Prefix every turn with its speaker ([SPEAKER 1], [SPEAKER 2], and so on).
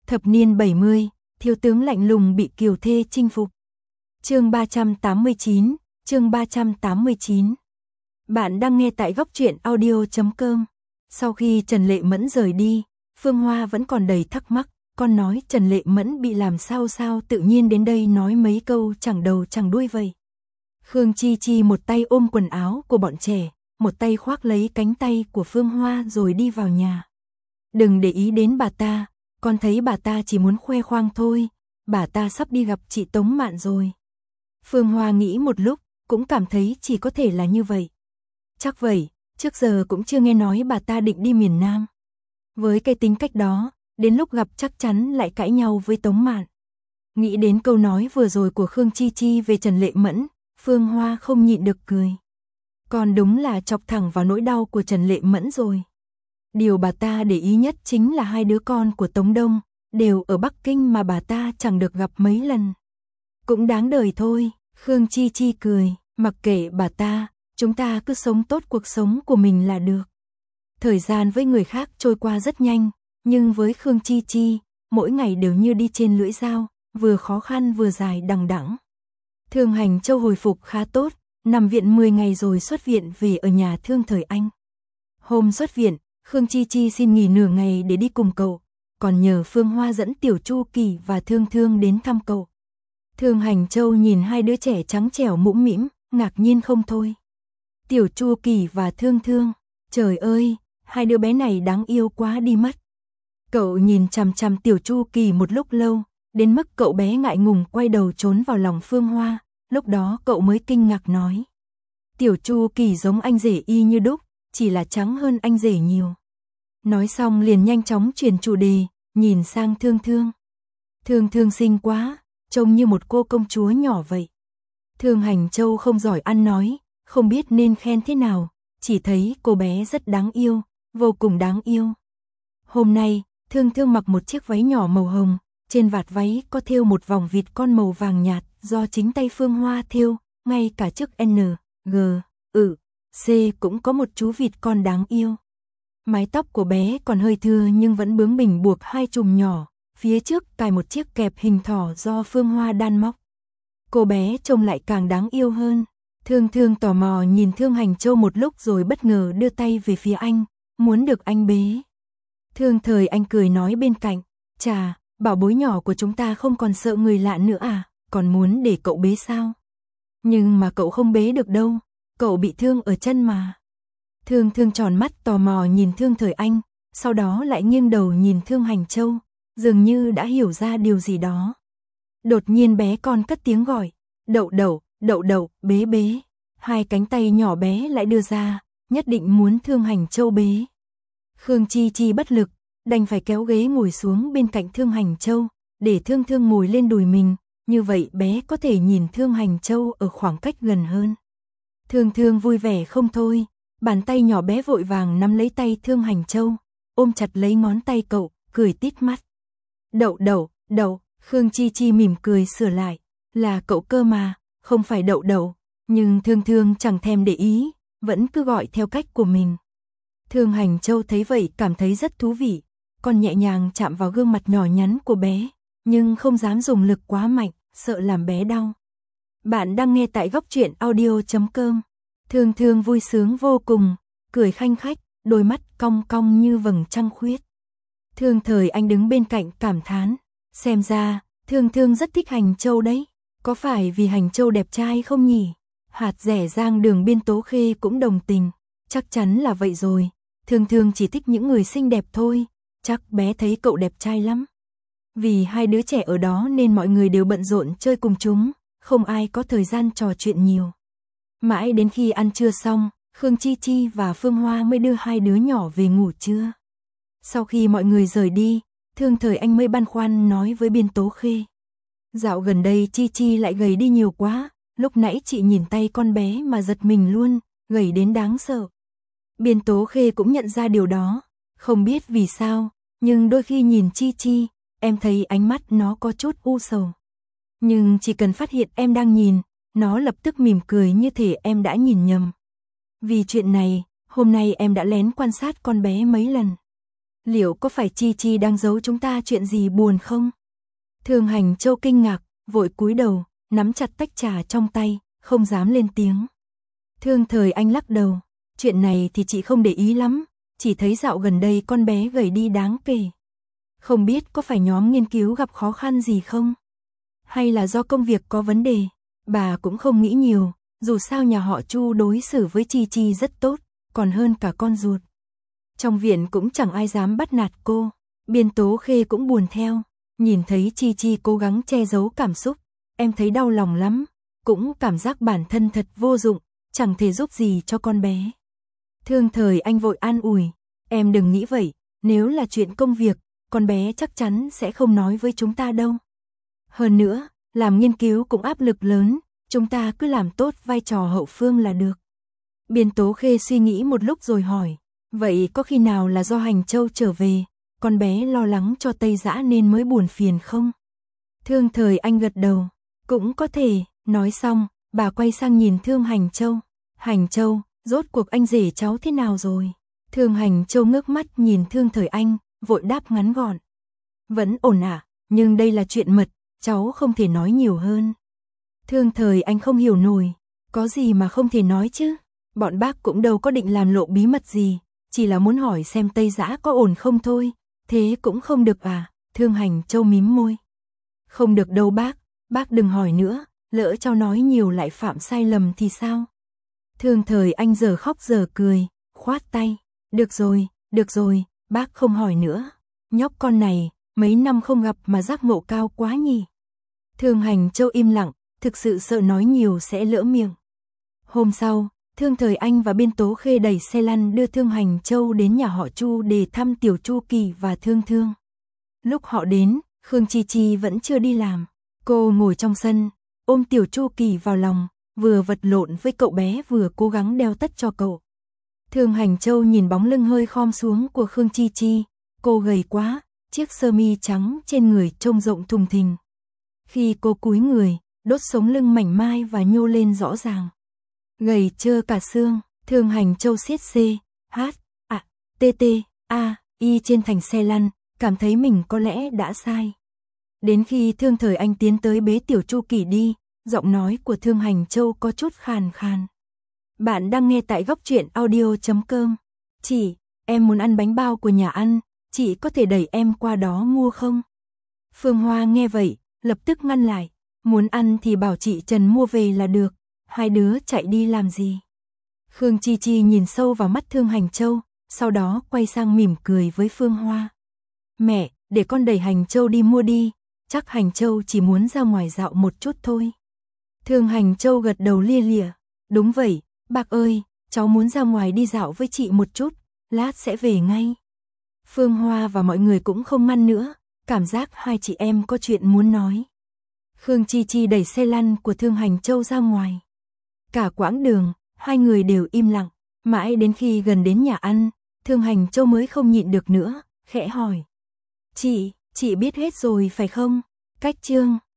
[SPEAKER 1] Thập niên 70, thiếu tướng lạnh lùng bị kiều thê chinh phục. Chương 389, chương 389. Bạn đang nghe tại góc truyện audio.com. Sau khi Trần Lệ Mẫn rời đi, Phương Hoa vẫn còn đầy thắc mắc, con nói Trần Lệ Mẫn bị làm sao tự nhiên đến đây nói mấy câu chẳng đầu chẳng đuôi vậy. Khương Chi Chi một tay ôm quần áo của bọn trẻ, một tay khoác lấy cánh tay của Phương Hoa rồi đi vào nhà. Đừng để ý đến bà ta, con thấy bà ta chỉ muốn khoe khoang thôi, bà ta sắp đi gặp chị Tống Mạn rồi. Phương Hoa nghĩ một lúc, cũng cảm thấy chỉ có thể là như vậy. Chắc vậy, trước giờ cũng chưa nghe nói bà ta định đi miền Nam. Với cái tính cách đó, đến lúc gặp chắc chắn lại cãi nhau với Tống Mạn. Nghĩ đến câu nói vừa rồi của Khương Chi Chi về Trần Lệ Mẫn, Phương Hoa không nhịn được cười. Còn đúng là chọc thẳng vào nỗi đau của Trần Lệ Mẫn rồi. Điều bà ta để ý nhất chính là hai đứa con của Tống Đông, đều ở Bắc Kinh mà bà ta chẳng được gặp mấy lần. Cũng đáng đời thôi, Khương Chi Chi cười, mặc kệ bà ta, chúng ta cứ sống tốt cuộc sống của mình là được. Thời gian với người khác trôi qua rất nhanh, nhưng với Khương Chi Chi, mỗi ngày đều như đi trên lưỡi dao, vừa khó khăn vừa dài đằng đẵng. Thương Hành Châu hồi phục khá tốt, nằm viện 10 ngày rồi xuất viện về ở nhà Thương Thời Anh. Hôm xuất viện, Khương Chi Chi xin nghỉ nửa ngày để đi cùng cậu, còn nhờ Phương Hoa dẫn Tiểu Chu Kỳ và Thương Thương đến thăm cậu. Thương Hành Châu nhìn hai đứa trẻ trắng trẻo mũm mĩm, ngạc nhiên không thôi. Tiểu Chu Kỳ và Thương Thương, trời ơi, hai đứa bé này đáng yêu quá đi mất. Cậu nhìn chằm chằm Tiểu Chu Kỳ một lúc lâu, đến mức cậu bé ngại ngùng quay đầu trốn vào lòng Phương Hoa, lúc đó cậu mới kinh ngạc nói. Tiểu Chu Kỳ giống anh rể y như đúc, chỉ là trắng hơn anh rể nhiều. Nói xong liền nhanh chóng chuyển chủ đề, nhìn sang Thương Thương. Thương Thương xinh quá, trông như một cô công chúa nhỏ vậy. Thương Hành Châu không giỏi ăn nói, không biết nên khen thế nào, chỉ thấy cô bé rất đáng yêu, vô cùng đáng yêu. Hôm nay, Thương Thương mặc một chiếc váy nhỏ màu hồng, trên vạt váy có thêu một vòng vịt con màu vàng nhạt do chính tay Phương Hoa thêu, ngay cả chiếc N, G, C cũng có một chú vịt con đáng yêu. Mái tóc của bé còn hơi thưa nhưng vẫn bướng bỉnh buộc hai chùm nhỏ, phía trước cài một chiếc kẹp hình thỏ do Phương Hoa đan móc. Cô bé trông lại càng đáng yêu hơn. Thương Thương tò mò nhìn Thương Hành Châu một lúc rồi bất ngờ đưa tay về phía anh, muốn được anh bế. Thương Thời Anh cười nói bên cạnh, chà, bảo bối nhỏ của chúng ta không còn sợ người lạ nữa à, còn muốn để cậu bế sao? Nhưng mà cậu không bế được đâu, cậu bị thương ở chân mà. Thương Thương tròn mắt tò mò nhìn Thương Thời Anh, sau đó lại nghiêng đầu nhìn Thương Hành Châu, dường như đã hiểu ra điều gì đó. Đột nhiên bé con cất tiếng gọi, đậu đậu, đậu đậu, bế bế. Hai cánh tay nhỏ bé lại đưa ra, nhất định muốn Thương Hành Châu bế. Khương Chi Chi bất lực, đành phải kéo ghế ngồi xuống bên cạnh Thương Hành Châu, để Thương Thương ngồi lên đùi mình, như vậy bé có thể nhìn Thương Hành Châu ở khoảng cách gần hơn. Thương Thương vui vẻ không thôi, bàn tay nhỏ bé vội vàng nắm lấy tay Thương Hành Châu, ôm chặt lấy ngón tay cậu, cười tít mắt. Đậu đậu, đậu, Khương Chi Chi mỉm cười sửa lại, là cậu cơ mà, không phải đậu đậu, nhưng Thương Thương chẳng thèm để ý, vẫn cứ gọi theo cách của mình. Thương Hành Châu thấy vậy cảm thấy rất thú vị, còn nhẹ nhàng chạm vào gương mặt nhỏ nhắn của bé, nhưng không dám dùng lực quá mạnh, sợ làm bé đau. Bạn đang nghe tại góc truyện audio.com. Thương Thương vui sướng vô cùng, cười khanh khách, đôi mắt cong cong như vầng trăng khuyết. Thương Thời Anh đứng bên cạnh cảm thán, xem ra, Thương Thương rất thích Hành Châu đấy, có phải vì Hành Châu đẹp trai không nhỉ? Hạt rẻ Giang Đường Biên Tố Khê cũng đồng tình, chắc chắn là vậy rồi, Thương Thương chỉ thích những người xinh đẹp thôi, chắc bé thấy cậu đẹp trai lắm. Vì hai đứa trẻ ở đó nên mọi người đều bận rộn chơi cùng chúng, không ai có thời gian trò chuyện nhiều. Mãi đến khi ăn trưa xong, Khương Chi Chi và Phương Hoa mới đưa hai đứa nhỏ về ngủ trưa. Sau khi mọi người rời đi, Thương Thời Anh mới băn khoăn nói với Biên Tố Khê. Dạo gần đây Chi Chi lại gầy đi nhiều quá, lúc nãy chị nhìn tay con bé mà giật mình luôn, gầy đến đáng sợ. Biên Tố Khê cũng nhận ra điều đó, không biết vì sao, nhưng đôi khi nhìn Chi Chi, em thấy ánh mắt nó có chút u sầu. Nhưng chỉ cần phát hiện em đang nhìn, nó lập tức mỉm cười như thể em đã nhìn nhầm. Vì chuyện này, hôm nay em đã lén quan sát con bé mấy lần. Liệu có phải Chi Chi đang giấu chúng ta chuyện gì buồn không? Thương Hành Châu kinh ngạc, vội cúi đầu, nắm chặt tách trà trong tay, không dám lên tiếng. Thương Thời Anh lắc đầu, chuyện này thì chị không để ý lắm, chỉ thấy dạo gần đây con bé gầy đi đáng kể. Không biết có phải nhóm nghiên cứu gặp khó khăn gì không? Hay là do công việc có vấn đề? Bà cũng không nghĩ nhiều, dù sao nhà họ Chu đối xử với Chi Chi rất tốt, còn hơn cả con ruột. Trong viện cũng chẳng ai dám bắt nạt cô, Biên Tố Khê cũng buồn theo, nhìn thấy Chi Chi cố gắng che giấu cảm xúc, em thấy đau lòng lắm, cũng cảm giác bản thân thật vô dụng, chẳng thể giúp gì cho con bé. Thương Thời Anh vội an ủi, em đừng nghĩ vậy, nếu là chuyện công việc, con bé chắc chắn sẽ không nói với chúng ta đâu. Hơn nữa, làm nghiên cứu cũng áp lực lớn, chúng ta cứ làm tốt vai trò hậu phương là được. Biên Tố Khê suy nghĩ một lúc rồi hỏi, vậy có khi nào là do Hành Châu trở về, con bé lo lắng cho Tây Dã nên mới buồn phiền không? Thương Thời Anh gật đầu, cũng có thể, nói xong, bà quay sang nhìn Thương Hành Châu. Hành Châu, rốt cuộc anh rể cháu thế nào rồi? Thương Hành Châu ngước mắt nhìn Thương Thời Anh, vội đáp ngắn gọn. Vẫn ổn ạ, nhưng đây là chuyện mật, cháu không thể nói nhiều hơn. Thương Thời Anh không hiểu nổi, có gì mà không thể nói chứ? Bọn bác cũng đâu có định làm lộ bí mật gì, chỉ là muốn hỏi xem Tây Dã có ổn không thôi, thế cũng không được à? Thương Hành Châu mím môi. Không được đâu bác đừng hỏi nữa, lỡ cháu nói nhiều lại phạm sai lầm thì sao? Thương Thời Anh giờ khóc giờ cười, khoát tay. Được rồi, bác không hỏi nữa. Nhóc con này, mấy năm không gặp mà giác ngộ cao quá nhỉ. Thương Hành Châu im lặng, thực sự sợ nói nhiều sẽ lỡ miệng. Hôm sau, Thương Thời Anh và Biên Tố Khê đẩy xe lăn đưa Thương Hành Châu đến nhà họ Chu để thăm Tiểu Chu Kỳ và Thương Thương. Lúc họ đến, Khương Chi Chi vẫn chưa đi làm. Cô ngồi trong sân, ôm Tiểu Chu Kỳ vào lòng, vừa vật lộn với cậu bé vừa cố gắng đeo tất cho cậu. Thương Hành Châu nhìn bóng lưng hơi khom xuống của Khương Chi Chi, cô gầy quá, chiếc sơ mi trắng trên người trông rộng thùng thình. Khi cô cúi người, đốt sống lưng mảnh mai và nhô lên rõ ràng. Gầy trơ cả xương, Thương Hành Châu siết C, H, A, T, T, A, I trên thành xe lăn, cảm thấy mình có lẽ đã sai. Đến khi Thương Thời Anh tiến tới bế Tiểu Chu Kỳ đi, giọng nói của Thương Hành Châu có chút khàn khàn. Bạn đang nghe tại góc truyện audio.com. Chị, em muốn ăn bánh bao của nhà ăn, chị có thể đẩy em qua đó mua không? Phương Hoa nghe vậy, lập tức ngăn lại. Muốn ăn thì bảo chị Trần mua về là được, hai đứa chạy đi làm gì? Khương Chi Chi nhìn sâu vào mắt Thương Hành Châu, sau đó quay sang mỉm cười với Phương Hoa. Mẹ, để con đẩy Hành Châu đi mua đi, chắc Hành Châu chỉ muốn ra ngoài dạo một chút thôi. Thương Hành Châu gật đầu lia lịa. Đúng vậy, bác ơi, cháu muốn ra ngoài đi dạo với chị một chút, lát sẽ về ngay. Phương Hoa và mọi người cũng không ngăn nữa, cảm giác hai chị em có chuyện muốn nói. Khương Chi Chi đẩy xe lăn của Thương Hành Châu ra ngoài. Cả quãng đường, hai người đều im lặng, mãi đến khi gần đến nhà ăn, Thương Hành Châu mới không nhịn được nữa, khẽ hỏi. Chị biết hết rồi phải không? Cách chương